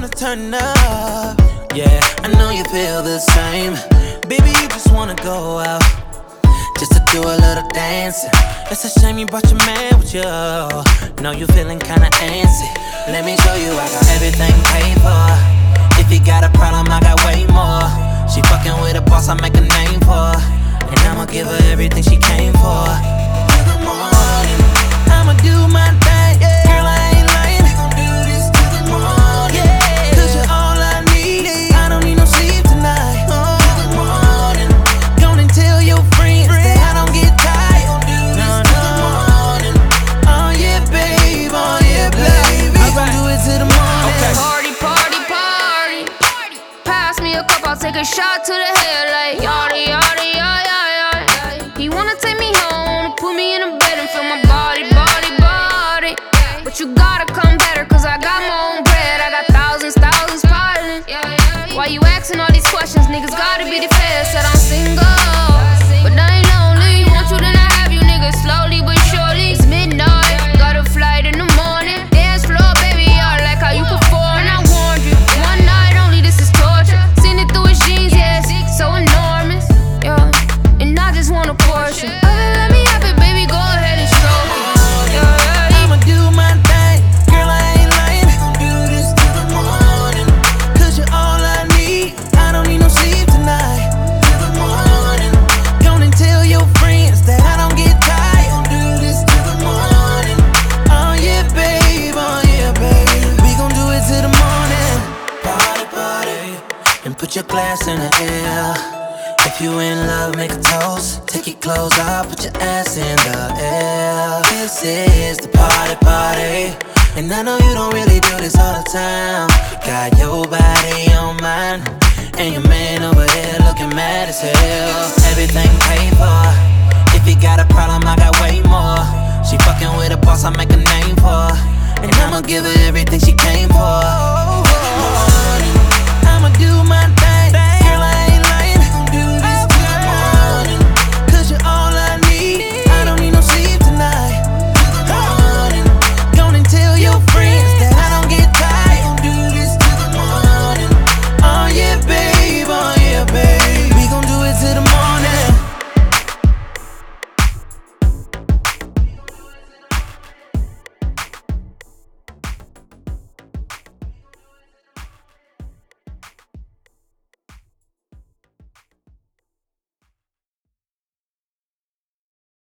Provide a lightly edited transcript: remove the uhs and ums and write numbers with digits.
wanna turn up. Yeah, I know you feel the same. Baby, you just wanna go out just to do a little dancing. It's a shame you brought your man with you. Know you feeling kinda antsy. Let me show you I got everything paid for. If you got a problem, I got way more. She fucking with a boss, I make a name for. And I'ma give her everything she came for. In the morning, I'ma do my thing. Girl, I ain't lying. We gon' do this till the morning. Cause you're all I need. I don't need no sleep tonight. Till the morning. Go and tell your friends that I don't get tired. Do this till the morning. Oh yeah, babe. Oh yeah, baby. We gon' do it till the morning. Okay. Party, party, party. Pass me a cup, I'll take a shot to the head like yada, yada, yada, yada. He wanna take me home, wanna put me in a bed and feel my body, body, body. But you gotta come better, cause I got my own bread. I got thousands, thousands piling. Why you asking all these questions? Niggas gotta be the feds. Said I'm single, but I ain't lonely. Want you, then I have you, niggas. Slowly but surely. It's midnight, got a flight in the morning. Dance floor, baby, I like how you perform. I warned you, one night only, this is torture. Seen it through his jeans, yeah, so enormous. Yeah, and I just want a portion. Let me have it, baby, go ahead and stroke it. Yeah, I'ma do my thing. Girl, I ain't lying. We gon' do this till the morning. Cause you're all I need. I don't need no sleep tonight. Till the morning. Go and tell your friends that I don't get tired. Gon' do this till the morning. Oh yeah, babe. Oh yeah, babe. We gon' do it till the morning. Party, party. And put your glass in the air. If you in love, make a toast. Take your clothes off, put your ass in the air. This is the party, party. And I know you don't really do this all the time. Got your body on mine, and your man over there looking mad as hell. Everything paid for. If you got a problem, I got way more. She fucking with a boss, I make a name for. And I'ma give her everything she came for.